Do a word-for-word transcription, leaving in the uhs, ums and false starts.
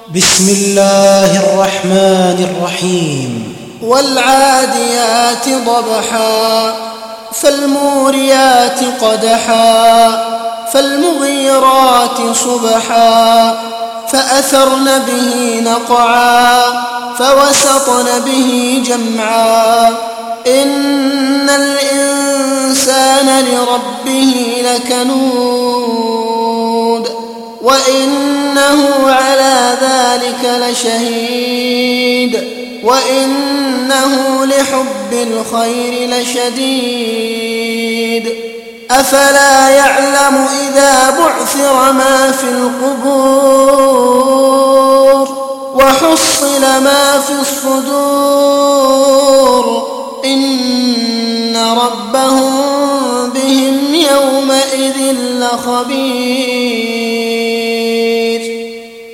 بسم الله الرحمن الرحيم والعاديات ضبحا فالموريات قدحا فالمغيرات صبحا فأثرن به نقعا فوسطن به جمعا إن الإنسان لربه لكنود وإنه على ذلك لشهيد وإنه لحب الخير لشديد أفلا يعلم إذا بعثر ما في القبور وحصل ما في الصدور إن ربهم بهم يومئذ لخبير.